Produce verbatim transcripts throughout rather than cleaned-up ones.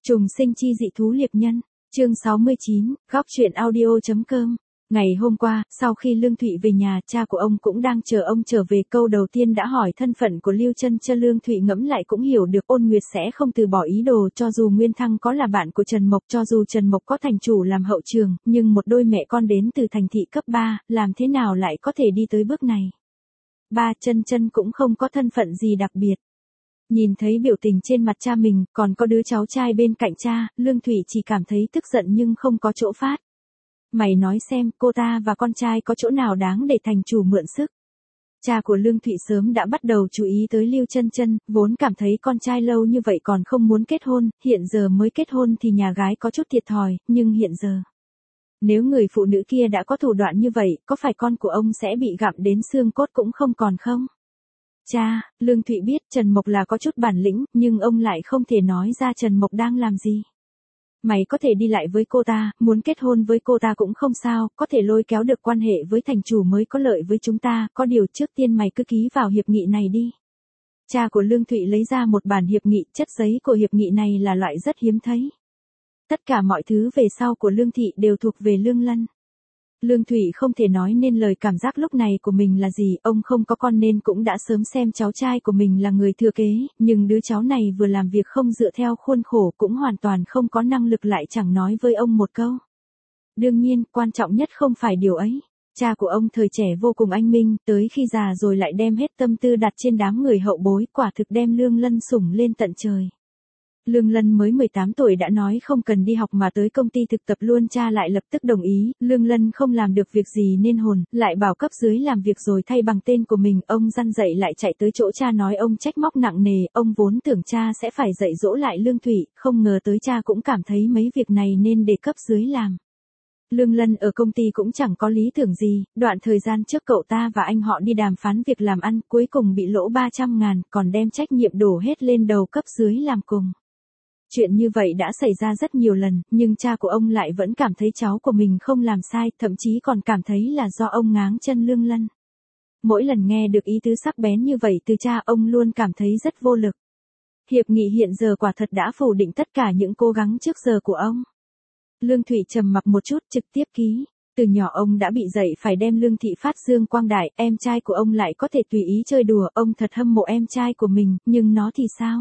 Trùng sinh chi dị thú liệp nhân, chương sáu mươi chín, góc truyện audio.com. Ngày hôm qua, sau khi Lương Thụy về nhà, cha của ông cũng đang chờ ông trở về. Câu đầu tiên đã hỏi thân phận của Lưu Chân Chân. Lương Thụy ngẫm lại cũng hiểu được Ôn Nguyệt sẽ không từ bỏ ý đồ. Cho dù Nguyên Thăng có là bạn của Trần Mộc, cho dù Trần Mộc có thành chủ làm hậu trường, nhưng một đôi mẹ con đến từ thành thị cấp ba, làm thế nào lại có thể đi tới bước này. Ba, Chân Chân cũng không có thân phận gì đặc biệt. Nhìn thấy biểu tình trên mặt cha mình, còn có đứa cháu trai bên cạnh cha, Lương Thụy chỉ cảm thấy tức giận nhưng không có chỗ phát. Mày nói xem, cô ta và con trai có chỗ nào đáng để thành chủ mượn sức. Cha của Lương Thụy sớm đã bắt đầu chú ý tới Lưu Chân Chân, vốn cảm thấy con trai lâu như vậy còn không muốn kết hôn, hiện giờ mới kết hôn thì nhà gái có chút thiệt thòi, nhưng hiện giờ. Nếu người phụ nữ kia đã có thủ đoạn như vậy, có phải con của ông sẽ bị gặm đến xương cốt cũng không còn không? Cha, Lương Thụy biết Trần Mộc là có chút bản lĩnh, nhưng ông lại không thể nói ra Trần Mộc đang làm gì. Mày có thể đi lại với cô ta, muốn kết hôn với cô ta cũng không sao, có thể lôi kéo được quan hệ với thành chủ mới có lợi với chúng ta, có điều trước tiên mày cứ ký vào hiệp nghị này đi. Cha của Lương Thụy lấy ra một bản hiệp nghị, chất giấy của hiệp nghị này là loại rất hiếm thấy. Tất cả mọi thứ về sau của Lương Thị đều thuộc về Lương Lân. Lương Thụy không thể nói nên lời cảm giác lúc này của mình là gì, ông không có con nên cũng đã sớm xem cháu trai của mình là người thừa kế, nhưng đứa cháu này vừa làm việc không dựa theo khuôn khổ cũng hoàn toàn không có năng lực lại chẳng nói với ông một câu. Đương nhiên, quan trọng nhất không phải điều ấy. Cha của ông thời trẻ vô cùng anh minh, tới khi già rồi lại đem hết tâm tư đặt trên đám người hậu bối, quả thực đem Lương Lân sủng lên tận trời. Lương Lân mới mười tám tuổi đã nói không cần đi học mà tới công ty thực tập luôn, cha lại lập tức đồng ý. Lương Lân không làm được việc gì nên hồn, lại bảo cấp dưới làm việc rồi thay bằng tên của mình. Ông răn dạy lại chạy tới chỗ cha nói ông trách móc nặng nề, ông vốn tưởng cha sẽ phải dạy dỗ lại Lương Thụy, không ngờ tới cha cũng cảm thấy mấy việc này nên để cấp dưới làm. Lương Lân ở công ty cũng chẳng có lý tưởng gì, đoạn thời gian trước cậu ta và anh họ đi đàm phán việc làm ăn, cuối cùng bị lỗ ba trăm ngàn, còn đem trách nhiệm đổ hết lên đầu cấp dưới làm cùng. Chuyện như vậy đã xảy ra rất nhiều lần, nhưng cha của ông lại vẫn cảm thấy cháu của mình không làm sai, thậm chí còn cảm thấy là do ông ngáng chân Lương Lân. Mỗi lần nghe được ý tứ sắc bén như vậy từ cha, ông luôn cảm thấy rất vô lực. Hiệp nghị hiện giờ quả thật đã phủ định tất cả những cố gắng trước giờ của ông. Lương Thụy trầm mặc một chút, trực tiếp ký. Từ nhỏ ông đã bị dạy phải đem Lương Thị phát dương quang đại, em trai của ông lại có thể tùy ý chơi đùa, ông thật hâm mộ em trai của mình, nhưng nó thì sao?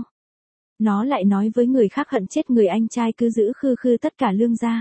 Nó lại nói với người khác hận chết người anh trai cứ giữ khư khư tất cả Lương gia.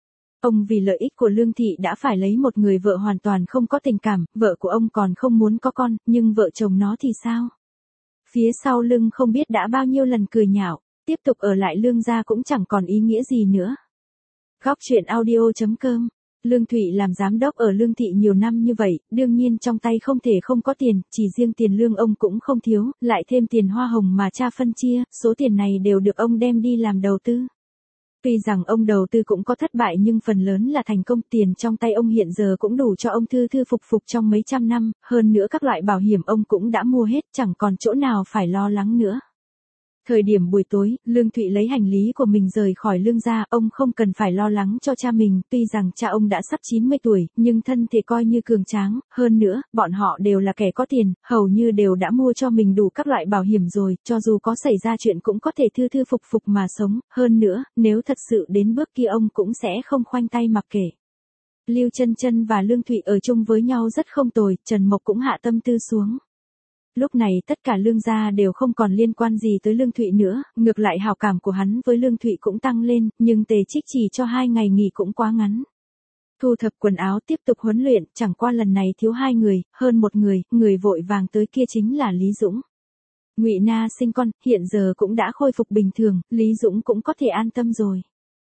Ông vì lợi ích của Lương Thị đã phải lấy một người vợ hoàn toàn không có tình cảm, vợ của ông còn không muốn có con, nhưng vợ chồng nó thì sao? Phía sau lưng không biết đã bao nhiêu lần cười nhạo, tiếp tục ở lại Lương gia cũng chẳng còn ý nghĩa gì nữa. Góc truyện audio.com. Lương Thụy làm giám đốc ở Lương Thị nhiều năm như vậy, đương nhiên trong tay không thể không có tiền, chỉ riêng tiền lương ông cũng không thiếu, lại thêm tiền hoa hồng mà cha phân chia, số tiền này đều được ông đem đi làm đầu tư. Tuy rằng ông đầu tư cũng có thất bại nhưng phần lớn là thành công, tiền trong tay ông hiện giờ cũng đủ cho ông thư thư phục phục trong mấy trăm năm, hơn nữa các loại bảo hiểm ông cũng đã mua hết, chẳng còn chỗ nào phải lo lắng nữa. Thời điểm buổi tối, Lương Thụy lấy hành lý của mình rời khỏi Lương gia, ông không cần phải lo lắng cho cha mình, tuy rằng cha ông đã sắp chín mươi tuổi, nhưng thân thể coi như cường tráng, hơn nữa, bọn họ đều là kẻ có tiền, hầu như đều đã mua cho mình đủ các loại bảo hiểm rồi, cho dù có xảy ra chuyện cũng có thể thư thư phục phục mà sống, hơn nữa, nếu thật sự đến bước kia ông cũng sẽ không khoanh tay mặc kệ. Lưu Chân Chân và Lương Thụy ở chung với nhau rất không tồi, Trần Mộc cũng hạ tâm tư xuống. Lúc này tất cả Lương gia đều không còn liên quan gì tới Lương Thụy nữa, ngược lại hảo cảm của hắn với Lương Thụy cũng tăng lên, nhưng Tề Trích chỉ cho hai ngày nghỉ cũng quá ngắn. Thu thập quần áo tiếp tục huấn luyện, chẳng qua lần này thiếu hai người, hơn một người, người vội vàng tới kia chính là Lý Dũng. Ngụy Na sinh con, hiện giờ cũng đã khôi phục bình thường, Lý Dũng cũng có thể an tâm rồi.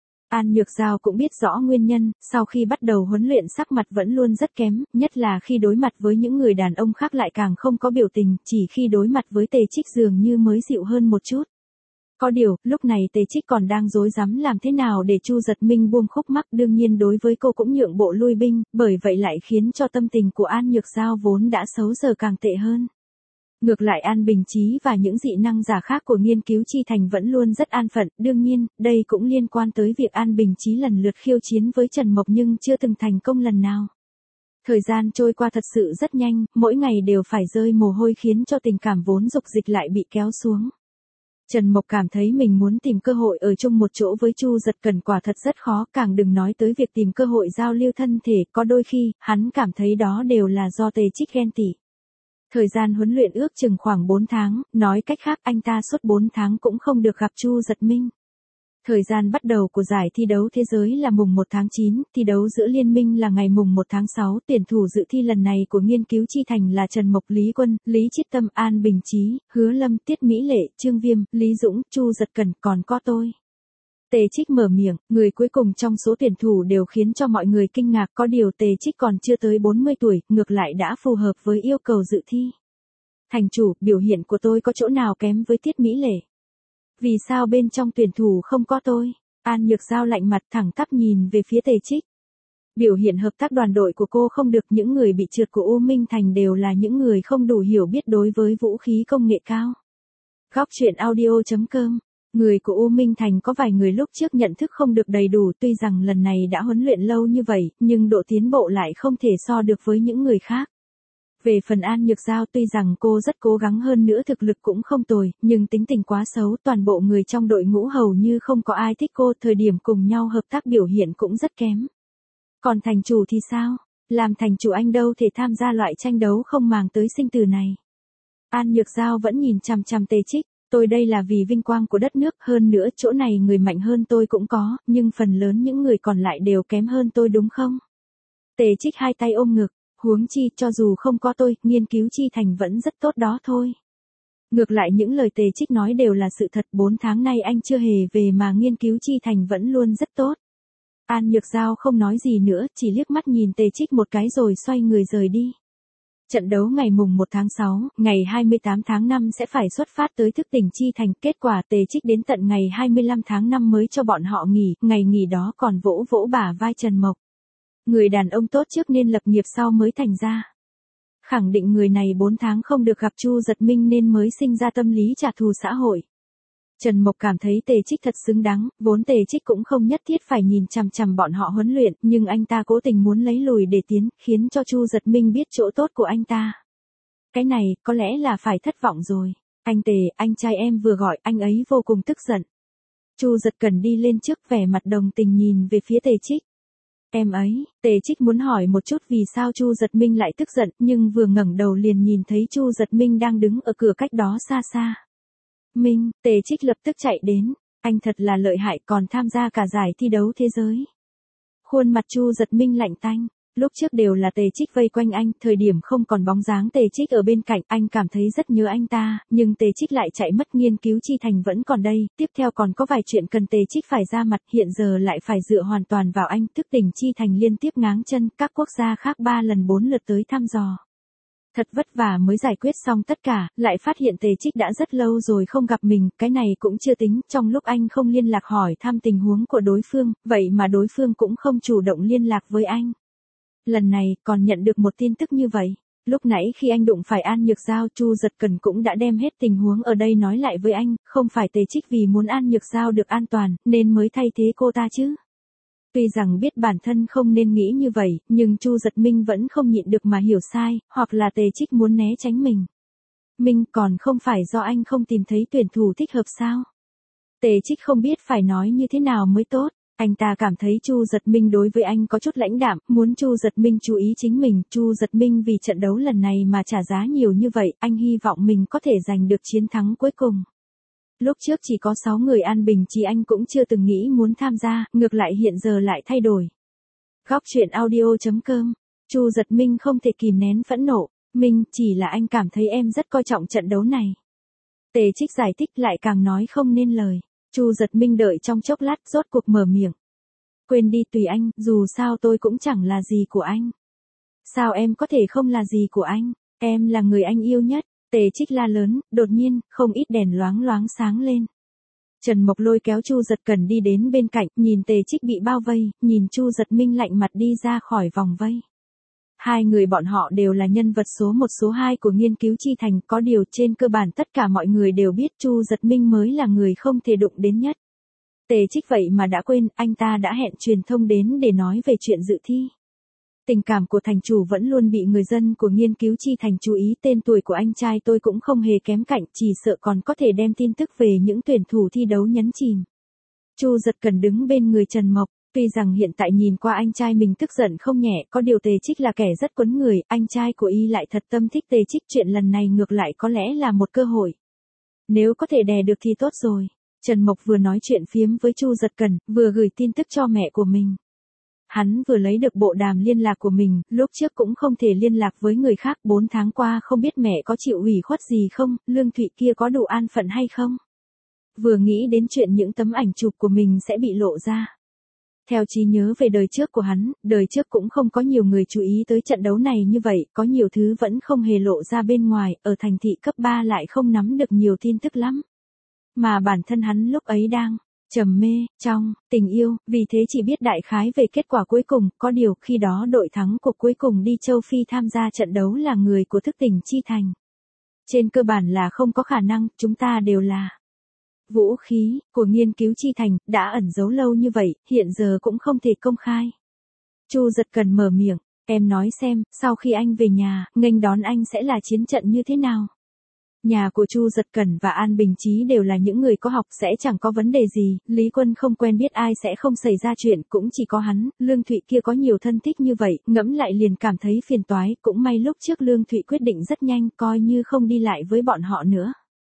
An Nhược Giao cũng biết rõ nguyên nhân, sau khi bắt đầu huấn luyện sắc mặt vẫn luôn rất kém, nhất là khi đối mặt với những người đàn ông khác lại càng không có biểu tình, chỉ khi đối mặt với Tề Trích dường như mới dịu hơn một chút. Có điều, lúc này Tề Trích còn đang rối rắm làm thế nào để Chu Giật Minh buông khúc mắc, đương nhiên đối với cô cũng nhượng bộ lui binh, bởi vậy lại khiến cho tâm tình của An Nhược Giao vốn đã xấu giờ càng tệ hơn. Ngược lại An Bình Chí và những dị năng giả khác của nghiên cứu chi thành vẫn luôn rất an phận, đương nhiên, đây cũng liên quan tới việc An Bình Chí lần lượt khiêu chiến với Trần Mộc nhưng chưa từng thành công lần nào. Thời gian trôi qua thật sự rất nhanh, mỗi ngày đều phải rơi mồ hôi khiến cho tình cảm vốn dục dịch lại bị kéo xuống. Trần Mộc cảm thấy mình muốn tìm cơ hội ở chung một chỗ với Chu Giật Cần quả thật rất khó, càng đừng nói tới việc tìm cơ hội giao lưu thân thể, có đôi khi, hắn cảm thấy đó đều là do Tề Trích ghen tị. Thời gian huấn luyện ước chừng khoảng bốn tháng, nói cách khác anh ta suốt bốn tháng cũng không được gặp Chu Giật Minh. Thời gian bắt đầu của giải thi đấu thế giới là mùng một tháng chín, thi đấu giữa liên minh là ngày mùng một tháng sáu, tuyển thủ dự thi lần này của nghiên cứu chi thành là Trần Mộc, Lý Quân, Lý Chiết Tâm, An Bình Chí, Hứa Lâm, Tiết Mỹ Lệ, Trương Viêm, Lý Dũng, Chu Giật Cần, còn có tôi. Tề Trích mở miệng, người cuối cùng trong số tuyển thủ đều khiến cho mọi người kinh ngạc, có điều Tề Trích còn chưa tới bốn mươi tuổi, ngược lại đã phù hợp với yêu cầu dự thi. Thành chủ, biểu hiện của tôi có chỗ nào kém với Tiết Mỹ Lệ? Vì sao bên trong tuyển thủ không có tôi? An Nhược Giao lạnh mặt thẳng tắp nhìn về phía Tề Trích. Biểu hiện hợp tác đoàn đội của cô không được, những người bị trượt của U Minh Thành đều là những người không đủ hiểu biết đối với vũ khí công nghệ cao. Góc truyện audio chấm com. Người của U Minh Thành có vài người lúc trước nhận thức không được đầy đủ, tuy rằng lần này đã huấn luyện lâu như vậy, nhưng độ tiến bộ lại không thể so được với những người khác. Về phần An Nhược Giao, tuy rằng cô rất cố gắng hơn nữa, thực lực cũng không tồi, nhưng tính tình quá xấu, toàn bộ người trong đội ngũ hầu như không có ai thích cô, thời điểm cùng nhau hợp tác biểu hiện cũng rất kém. Còn thành chủ thì sao? Làm thành chủ anh đâu thể tham gia loại tranh đấu không màng tới sinh tử này. An Nhược Giao vẫn nhìn chằm chằm Tề Trích, tôi đây là vì vinh quang của đất nước, hơn nữa chỗ này người mạnh hơn tôi cũng có, nhưng phần lớn những người còn lại đều kém hơn tôi đúng không? Tề Trích hai tay ôm ngực. Huống chi, cho dù không có tôi, nghiên cứu chi thành vẫn rất tốt đó thôi. Ngược lại những lời Tề Trích nói đều là sự thật, bốn tháng nay anh chưa hề về mà nghiên cứu chi thành vẫn luôn rất tốt. An Nhược Giao không nói gì nữa, chỉ liếc mắt nhìn Tề Trích một cái rồi xoay người rời đi. Trận đấu ngày mùng một tháng sáu, ngày hai mươi tám tháng năm sẽ phải xuất phát tới thức tỉnh chi thành, kết quả Tề Trích đến tận ngày hai mươi lăm tháng năm mới cho bọn họ nghỉ, ngày nghỉ đó còn vỗ vỗ bả vai Trần Mộc. Người đàn ông tốt trước nên lập nghiệp sau mới thành ra. Khẳng định người này bốn tháng không được gặp Chu Giật Minh nên mới sinh ra tâm lý trả thù xã hội. Trần Mộc cảm thấy Tề Trích thật xứng đáng, vốn Tề Trích cũng không nhất thiết phải nhìn chằm chằm bọn họ huấn luyện, nhưng anh ta cố tình muốn lấy lùi để tiến, khiến cho Chu Giật Minh biết chỗ tốt của anh ta. Cái này, có lẽ là phải thất vọng rồi. Anh Tề, anh trai em vừa gọi, anh ấy vô cùng tức giận. Chu Giật Cần đi lên trước, vẻ mặt đồng tình nhìn về phía Tề Trích. Em ấy, Tề Trích muốn hỏi một chút vì sao Chu Giật Minh lại tức giận, nhưng vừa ngẩng đầu liền nhìn thấy Chu Giật Minh đang đứng ở cửa cách đó xa xa. Minh, Tề Trích lập tức chạy đến, anh thật là lợi hại, còn tham gia cả giải thi đấu thế giới. Khuôn mặt Chu Giật Minh lạnh tanh, lúc trước đều là Tề Trích vây quanh anh, thời điểm không còn bóng dáng Tề Trích ở bên cạnh, anh cảm thấy rất nhớ anh ta, nhưng Tề Trích lại chạy mất, nghiên cứu chi thành vẫn còn đây, tiếp theo còn có vài chuyện cần Tề Trích phải ra mặt, hiện giờ lại phải dựa hoàn toàn vào anh, thức tỉnh chi thành liên tiếp ngáng chân, các quốc gia khác ba lần bốn lượt tới thăm dò. Thật vất vả mới giải quyết xong tất cả, lại phát hiện Tề Trích đã rất lâu rồi không gặp mình, cái này cũng chưa tính, trong lúc anh không liên lạc hỏi thăm tình huống của đối phương, vậy mà đối phương cũng không chủ động liên lạc với anh. Lần này, còn nhận được một tin tức như vậy. Lúc nãy khi anh đụng phải An Nhược Giao, Chu Giật Cần cũng đã đem hết tình huống ở đây nói lại với anh, không phải Tề Trích vì muốn An Nhược Giao được an toàn, nên mới thay thế cô ta chứ. Tuy rằng biết bản thân không nên nghĩ như vậy, nhưng Chu Giật Minh vẫn không nhịn được mà hiểu sai, hoặc là Tề Trích muốn né tránh mình. Minh, còn không phải do anh không tìm thấy tuyển thủ thích hợp sao? Tề Trích không biết phải nói như thế nào mới tốt. Anh ta cảm thấy Chu Giật Minh đối với anh có chút lãnh đạm, muốn Chu Giật Minh chú ý chính mình, Chu Giật Minh vì trận đấu lần này mà trả giá nhiều như vậy, anh hy vọng mình có thể giành được chiến thắng cuối cùng. Lúc trước chỉ có sáu người An Bình Chí anh cũng chưa từng nghĩ muốn tham gia, ngược lại hiện giờ lại thay đổi. Góc truyện audio chấm com. Chu Giật Minh không thể kìm nén phẫn nộ, Minh, chỉ là anh cảm thấy em rất coi trọng trận đấu này. Tề Trích giải thích lại càng nói không nên lời. Chu Giật Minh đợi trong chốc lát rốt cuộc mở miệng. Quên đi, tùy anh, dù sao tôi cũng chẳng là gì của anh. Sao em có thể không là gì của anh, em là người anh yêu nhất. Tề Trích la lớn, đột nhiên, không ít đèn loáng loáng sáng lên. Trần Mộc lôi kéo Chu Giật Cần đi đến bên cạnh, nhìn Tề Trích bị bao vây, nhìn Chu Giật Minh lạnh mặt đi ra khỏi vòng vây. Hai người bọn họ đều là nhân vật số một số hai của nghiên cứu chi thành, có điều trên cơ bản tất cả mọi người đều biết Chu Giật Minh mới là người không thể đụng đến nhất. Tề Trích vậy mà đã quên, anh ta đã hẹn truyền thông đến để nói về chuyện dự thi. Tình cảm của thành chủ vẫn luôn bị người dân của nghiên cứu chi thành chú ý, tên tuổi của anh trai tôi cũng không hề kém cạnh, chỉ sợ còn có thể đem tin tức về những tuyển thủ thi đấu nhấn chìm. Chu Giật Cần đứng bên người Trần Mộc, tuy rằng hiện tại nhìn qua anh trai mình tức giận không nhẹ, có điều Tề Trích là kẻ rất quấn người, anh trai của y lại thật tâm thích Tề Trích, chuyện lần này ngược lại có lẽ là một cơ hội. Nếu có thể đè được thì tốt rồi. Trần Mộc vừa nói chuyện phiếm với Chu Giật Cần, vừa gửi tin tức cho mẹ của mình. Hắn vừa lấy được bộ đàm liên lạc của mình, lúc trước cũng không thể liên lạc với người khác, bốn tháng qua không biết mẹ có chịu ủy khuất gì không, Lương Thụy kia có đủ an phận hay không. Vừa nghĩ đến chuyện những tấm ảnh chụp của mình sẽ bị lộ ra. Theo trí nhớ về đời trước của hắn, đời trước cũng không có nhiều người chú ý tới trận đấu này như vậy, có nhiều thứ vẫn không hề lộ ra bên ngoài, ở thành thị cấp ba lại không nắm được nhiều tin tức lắm. Mà bản thân hắn lúc ấy đang trầm mê, trong, tình yêu, vì thế chỉ biết đại khái về kết quả cuối cùng, có điều khi đó đội thắng cuộc cuối cùng đi châu Phi tham gia trận đấu là người của thức tỉnh chi thành. Trên cơ bản là không có khả năng, chúng ta đều là vũ khí của nghiên cứu chi thành, đã ẩn giấu lâu như vậy, hiện giờ cũng không thể công khai. Chu Giật Cần mở miệng, em nói xem, sau khi anh về nhà, nghênh đón anh sẽ là chiến trận như thế nào? Nhà của Chu Giật Cần và An Bình Chí đều là những người có học, sẽ chẳng có vấn đề gì, Lý Quân không quen biết ai sẽ không xảy ra chuyện, cũng chỉ có hắn, Lương Thụy kia có nhiều thân thích như vậy, ngẫm lại liền cảm thấy phiền toái, cũng may lúc trước Lương Thụy quyết định rất nhanh, coi như không đi lại với bọn họ nữa.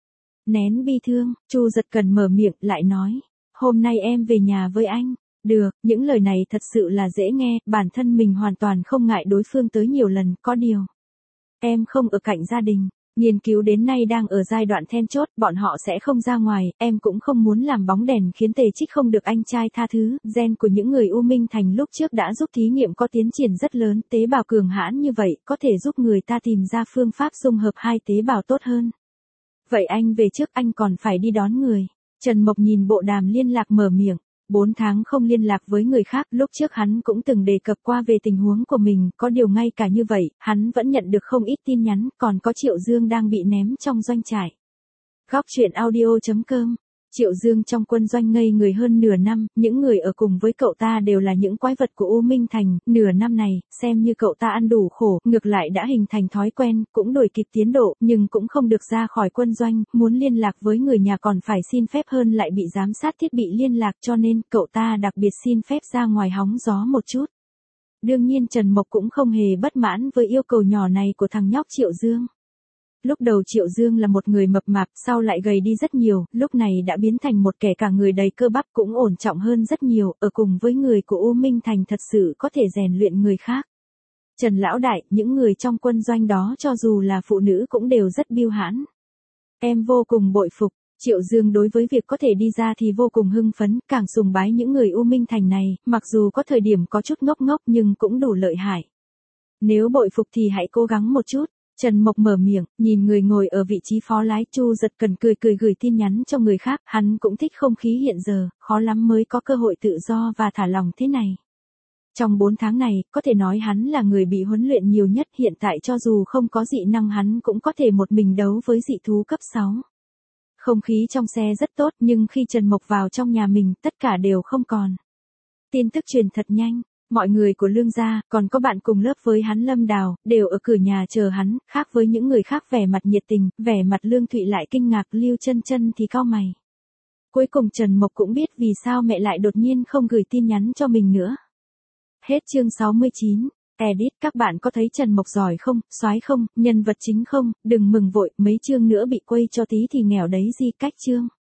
Nén bi thương, Chu Giật Cần mở miệng lại nói, hôm nay em về nhà với anh. Được, những lời này thật sự là dễ nghe, bản thân mình hoàn toàn không ngại đối phương tới nhiều lần, có điều. Em không ở cạnh gia đình. Nghiên cứu đến nay đang ở giai đoạn then chốt, bọn họ sẽ không ra ngoài, em cũng không muốn làm bóng đèn khiến Tề Trích không được anh trai tha thứ, gen của những người U Minh Thành lúc trước đã giúp thí nghiệm có tiến triển rất lớn, tế bào cường hãn như vậy, có thể giúp người ta tìm ra phương pháp dung hợp hai tế bào tốt hơn. Vậy anh về trước, anh còn phải đi đón người. Trần Mộc nhìn bộ đàm liên lạc mở miệng. Bốn tháng không liên lạc với người khác, lúc trước hắn cũng từng đề cập qua về tình huống của mình, có điều ngay cả như vậy, hắn vẫn nhận được không ít tin nhắn, còn có Triệu Dương đang bị ném trong doanh trại. Góc truyện audio chấm com. Triệu Dương trong quân doanh ngây người hơn nửa năm, những người ở cùng với cậu ta đều là những quái vật của U Minh Thành, nửa năm này, xem như cậu ta ăn đủ khổ, ngược lại đã hình thành thói quen, cũng đổi kịp tiến độ, nhưng cũng không được ra khỏi quân doanh, muốn liên lạc với người nhà còn phải xin phép hơn lại bị giám sát thiết bị liên lạc cho nên, cậu ta đặc biệt xin phép ra ngoài hóng gió một chút. Đương nhiên Trần Mộc cũng không hề bất mãn với yêu cầu nhỏ này của thằng nhóc Triệu Dương. Lúc đầu Triệu Dương là một người mập mạp, sau lại gầy đi rất nhiều, lúc này đã biến thành một kẻ cả người đầy cơ bắp, cũng ổn trọng hơn rất nhiều, ở cùng với người của U Minh Thành thật sự có thể rèn luyện người khác. Trần Lão Đại, những người trong quân doanh đó cho dù là phụ nữ cũng đều rất biêu hãn. Em vô cùng bội phục. Triệu Dương đối với việc có thể đi ra thì vô cùng hưng phấn, càng sùng bái những người U Minh Thành này, mặc dù có thời điểm có chút ngốc ngốc nhưng cũng đủ lợi hại. Nếu bội phục thì hãy cố gắng một chút. Trần Mộc mở miệng, nhìn người ngồi ở vị trí phó lái, Chu Giật Cần cười cười gửi tin nhắn cho người khác, hắn cũng thích không khí hiện giờ, khó lắm mới có cơ hội tự do và thả lòng thế này. Trong bốn tháng này, có thể nói hắn là người bị huấn luyện nhiều nhất, hiện tại cho dù không có dị năng hắn cũng có thể một mình đấu với dị thú cấp sáu. Không khí trong xe rất tốt, nhưng khi Trần Mộc vào trong nhà mình, tất cả đều không còn. Tin tức truyền thật nhanh. Mọi người của Lương gia, còn có bạn cùng lớp với hắn Lâm Đào, đều ở cửa nhà chờ hắn, khác với những người khác vẻ mặt nhiệt tình, vẻ mặt Lương Thụy lại kinh ngạc, Lưu Chân Chân thì cau mày. Cuối cùng Trần Mộc cũng biết vì sao mẹ lại đột nhiên không gửi tin nhắn cho mình nữa. Hết chương sáu mươi chín. Edit, các bạn có thấy Trần Mộc giỏi không, soái không, nhân vật chính không, đừng mừng vội, mấy chương nữa bị quay cho tí thì nghèo đấy gì cách chương.